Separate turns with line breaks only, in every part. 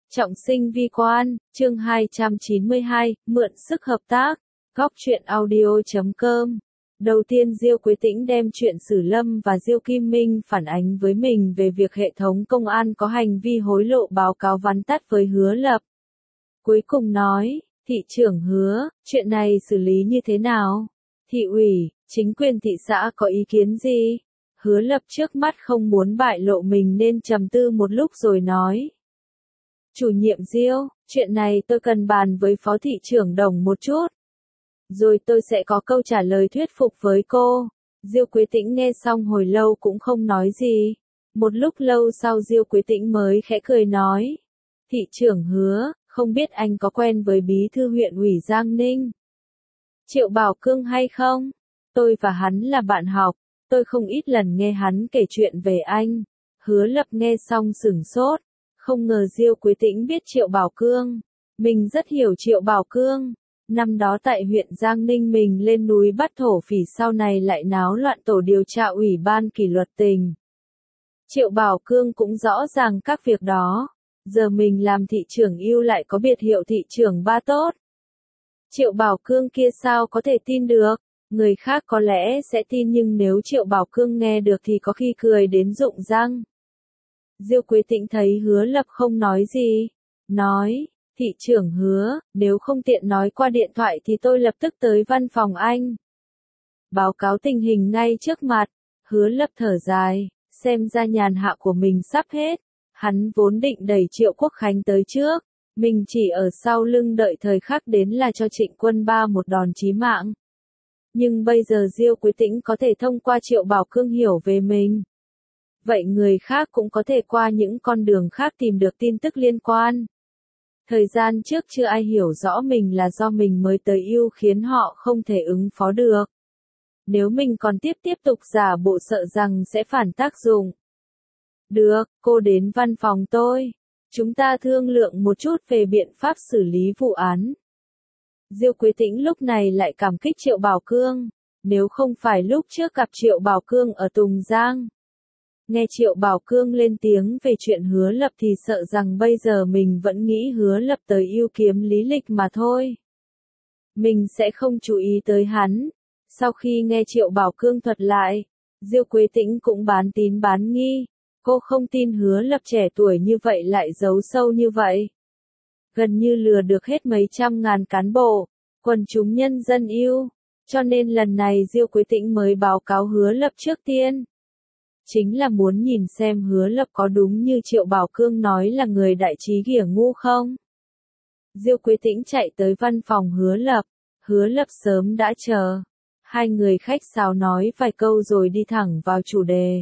Trọng sinh vi quan, chương 292, mượn sức hợp tác. Góc truyện audio.com. Đầu tiên Diêu Quế Tĩnh đem chuyện Sử Lâm và Diêu Kim Minh phản ánh với mình về việc hệ thống công an có hành vi hối lộ báo cáo vắn tắt với Hứa Lập. Cuối cùng nói, thị trưởng Hứa, chuyện này xử lý như thế nào? Thị ủy, chính quyền thị xã có ý kiến gì? Hứa Lập trước mắt không muốn bại lộ mình nên trầm tư một lúc rồi nói. Chủ nhiệm Diêu, chuyện này tôi cần bàn với phó thị trưởng Đồng một chút. Rồi tôi sẽ có câu trả lời thuyết phục với cô. Diêu Quế Tĩnh nghe xong hồi lâu cũng không nói gì. Một lúc lâu sau Diêu Quế Tĩnh mới khẽ cười nói. Thị trưởng Hứa, không biết anh có quen với bí thư huyện ủy Giang Ninh? Triệu Bảo Cương hay không? Tôi và hắn là bạn học, tôi không ít lần nghe hắn kể chuyện về anh. Hứa Lập nghe xong sửng sốt. Không ngờ Diêu Quế Tĩnh biết Triệu Bảo Cương. Mình rất hiểu Triệu Bảo Cương. Năm đó tại huyện Giang Ninh mình lên núi bắt thổ phỉ, sau này lại náo loạn tổ điều tra ủy ban kỷ luật tỉnh. Triệu Bảo Cương cũng rõ ràng các việc đó. Giờ mình làm thị trưởng yêu lại có biệt hiệu thị trưởng ba tốt. Triệu Bảo Cương kia sao có thể tin được? Người khác có lẽ sẽ tin nhưng nếu Triệu Bảo Cương nghe được thì có khi cười đến rụng răng. Diêu Quế Tĩnh thấy Hứa Lập không nói gì. Nói, thị trưởng Hứa, nếu không tiện nói qua điện thoại thì tôi lập tức tới văn phòng anh. Báo cáo tình hình ngay trước mặt. Hứa Lập thở dài, xem ra nhàn hạ của mình sắp hết. Hắn vốn định đẩy Triệu Quốc Khánh tới trước. Mình chỉ ở sau lưng đợi thời khắc đến là cho Trịnh Quân Ba một đòn chí mạng. Nhưng bây giờ Diêu Quế Tĩnh có thể thông qua Triệu Bảo Cương hiểu về mình. Vậy người khác cũng có thể qua những con đường khác tìm được tin tức liên quan. Thời gian trước chưa ai hiểu rõ mình là do mình mới tới yêu khiến họ không thể ứng phó được. Nếu mình còn tiếp tục giả bộ sợ rằng sẽ phản tác dụng. Được, cô đến văn phòng tôi. Chúng ta thương lượng một chút về biện pháp xử lý vụ án. Diêu Quế Tĩnh lúc này lại cảm kích Triệu Bảo Cương. Nếu không phải lúc trước gặp Triệu Bảo Cương ở Tùng Giang. Nghe Triệu Bảo Cương lên tiếng về chuyện Hứa Lập thì sợ rằng bây giờ mình vẫn nghĩ Hứa Lập tới yêu kiếm lý lịch mà thôi. Mình sẽ không chú ý tới hắn. Sau khi nghe Triệu Bảo Cương thuật lại, Diêu Quế Tĩnh cũng bán tín bán nghi. Cô không tin Hứa Lập trẻ tuổi như vậy lại giấu sâu như vậy. Gần như lừa được hết mấy trăm ngàn cán bộ, quần chúng nhân dân yêu. Cho nên lần này Diêu Quế Tĩnh mới báo cáo Hứa Lập trước tiên. Chính là muốn nhìn xem Hứa Lập có đúng như Triệu Bảo Cương nói là người đại trí ghẻ ngu không. Diêu Quế Tĩnh chạy tới văn phòng Hứa Lập. Hứa Lập sớm đã chờ. Hai người khách sáo nói vài câu rồi đi thẳng vào chủ đề.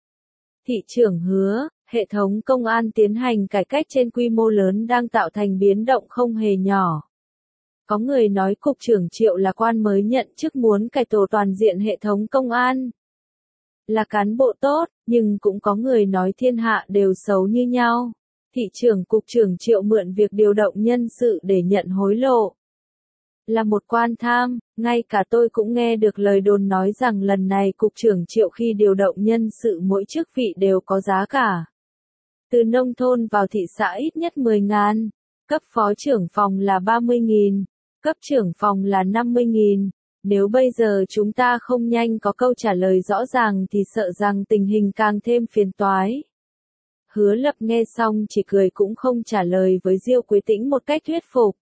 Thị trưởng Hứa, hệ thống công an tiến hành cải cách trên quy mô lớn đang tạo thành biến động không hề nhỏ. Có người nói Cục trưởng Triệu là quan mới nhận chức muốn cải tổ toàn diện hệ thống công an. Là cán bộ tốt, nhưng cũng có người nói thiên hạ đều xấu như nhau. Thị trưởng Cục trưởng Triệu mượn việc điều động nhân sự để nhận hối lộ. Là một quan tham, ngay cả tôi cũng nghe được lời đồn nói rằng lần này Cục trưởng Triệu khi điều động nhân sự mỗi chức vị đều có giá cả. Từ nông thôn vào thị xã ít nhất 10.000, cấp phó trưởng phòng là 30.000, cấp trưởng phòng là 50.000. Nếu bây giờ chúng ta không nhanh có câu trả lời rõ ràng thì sợ rằng tình hình càng thêm phiền toái. Hứa Lập nghe xong chỉ cười cũng không trả lời với Diêu Quế Tĩnh một cách thuyết phục.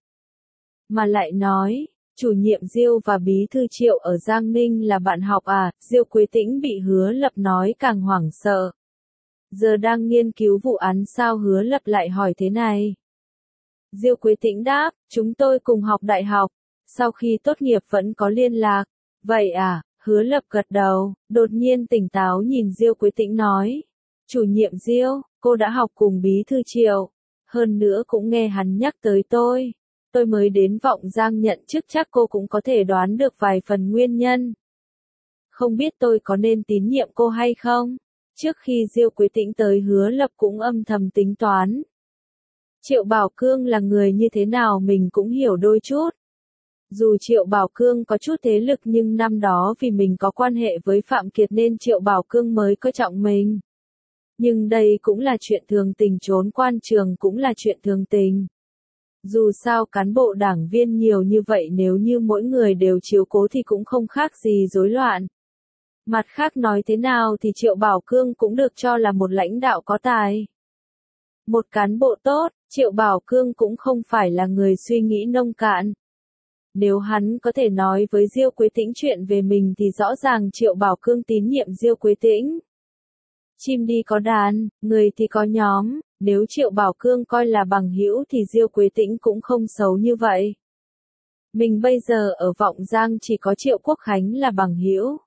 Mà lại nói, chủ nhiệm Diêu và bí thư Triệu ở Giang Ninh là bạn học à? Diêu Quế Tĩnh bị Hứa Lập nói càng hoảng sợ. Giờ đang nghiên cứu vụ án sao Hứa Lập lại hỏi thế này? Diêu Quế Tĩnh đáp, chúng tôi cùng học đại học. Sau khi tốt nghiệp vẫn có liên lạc. Vậy à? Hứa Lập gật đầu, đột nhiên tỉnh táo nhìn Diêu Quế Tĩnh nói. Chủ nhiệm Diêu, cô đã học cùng bí thư Triệu. Hơn nữa cũng nghe hắn nhắc tới tôi. Tôi mới đến Vọng Giang nhận chức, chắc cô cũng có thể đoán được vài phần nguyên nhân. Không biết tôi có nên tín nhiệm cô hay không? Trước khi Diêu Quế Tĩnh tới Hứa Lập cũng âm thầm tính toán. Triệu Bảo Cương là người như thế nào mình cũng hiểu đôi chút. Dù Triệu Bảo Cương có chút thế lực nhưng năm đó vì mình có quan hệ với Phạm Kiệt nên Triệu Bảo Cương mới coi trọng mình. Nhưng đây cũng là chuyện thường tình, trốn quan trường cũng là chuyện thường tình. Dù sao cán bộ đảng viên nhiều như vậy, nếu như mỗi người đều chiếu cố thì cũng không khác gì rối loạn. Mặt khác nói thế nào thì Triệu Bảo Cương cũng được cho là một lãnh đạo có tài. Một cán bộ tốt, Triệu Bảo Cương cũng không phải là người suy nghĩ nông cạn. Nếu hắn có thể nói với Diêu Quế Tĩnh chuyện về mình thì rõ ràng Triệu Bảo Cương tín nhiệm Diêu Quế Tĩnh. Chim đi có đàn, người thì có nhóm, nếu Triệu Bảo Cương coi là bằng hữu thì Diêu Quế Tĩnh cũng không xấu như vậy. Mình bây giờ ở Vọng Giang chỉ có Triệu Quốc Khánh là bằng hữu.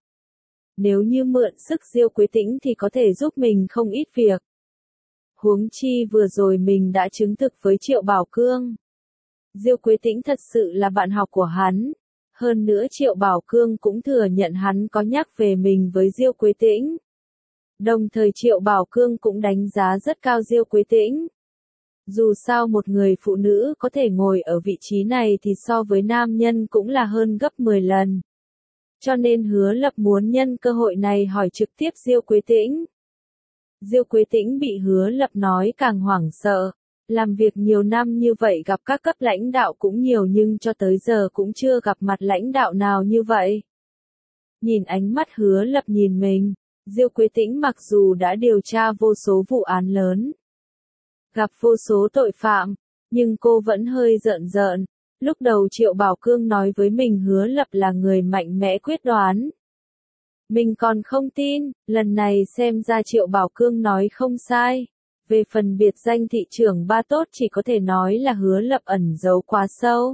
Nếu như mượn sức Diêu Quế Tĩnh thì có thể giúp mình không ít việc. Huống chi vừa rồi mình đã chứng thực với Triệu Bảo Cương. Diêu Quế Tĩnh thật sự là bạn học của hắn. Hơn nữa Triệu Bảo Cương cũng thừa nhận hắn có nhắc về mình với Diêu Quế Tĩnh. Đồng thời Triệu Bảo Cương cũng đánh giá rất cao Diêu Quế Tĩnh. Dù sao một người phụ nữ có thể ngồi ở vị trí này thì so với nam nhân cũng là hơn gấp 10 lần. Cho nên Hứa Lập muốn nhân cơ hội này hỏi trực tiếp Diêu Quế Tĩnh. Diêu Quế Tĩnh bị Hứa Lập nói càng hoảng sợ. Làm việc nhiều năm như vậy gặp các cấp lãnh đạo cũng nhiều nhưng cho tới giờ cũng chưa gặp mặt lãnh đạo nào như vậy. Nhìn ánh mắt Hứa Lập nhìn mình, Diêu Quế Tĩnh mặc dù đã điều tra vô số vụ án lớn, gặp vô số tội phạm, nhưng cô vẫn hơi rợn rợn. Lúc đầu Triệu Bảo Cương nói với mình Hứa Lập là người mạnh mẽ quyết đoán. Mình còn không tin, lần này xem ra Triệu Bảo Cương nói không sai. Về phần biệt danh thị trưởng Ba Tốt chỉ có thể nói là Hứa Lập ẩn giấu quá sâu.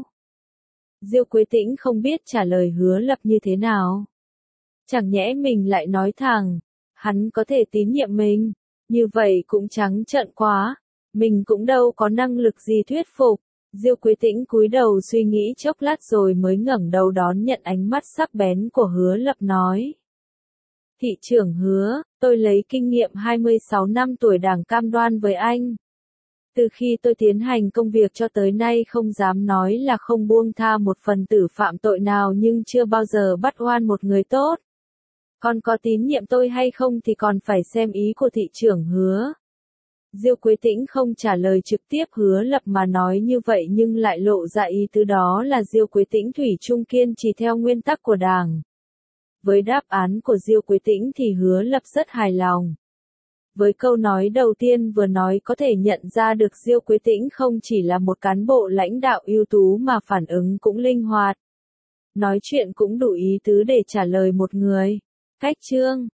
Diêu Quế Tĩnh không biết trả lời Hứa Lập như thế nào. Chẳng nhẽ mình lại nói thẳng, hắn có thể tín nhiệm mình, như vậy cũng trắng trợn quá, mình cũng đâu có năng lực gì thuyết phục. Diêu Quế Tĩnh cúi đầu suy nghĩ chốc lát rồi mới ngẩng đầu đón nhận ánh mắt sắc bén của Hứa Lập nói. Thị trưởng Hứa, tôi lấy kinh nghiệm 26 năm tuổi Đảng cam đoan với anh. Từ khi tôi tiến hành công việc cho tới nay không dám nói là không buông tha một phần tử phạm tội nào nhưng chưa bao giờ bắt oan một người tốt. Còn có tín nhiệm tôi hay không thì còn phải xem ý của thị trưởng Hứa. Diêu Quế Tĩnh không trả lời trực tiếp Hứa Lập mà nói như vậy nhưng lại lộ ra ý tứ đó là Diêu Quế Tĩnh thủy chung kiên trì theo nguyên tắc của Đảng. Với đáp án của Diêu Quế Tĩnh thì Hứa Lập rất hài lòng. Với câu nói đầu tiên vừa nói có thể nhận ra được Diêu Quế Tĩnh không chỉ là một cán bộ lãnh đạo ưu tú mà phản ứng cũng linh hoạt. Nói chuyện cũng đủ ý tứ để trả lời một người. Cách chương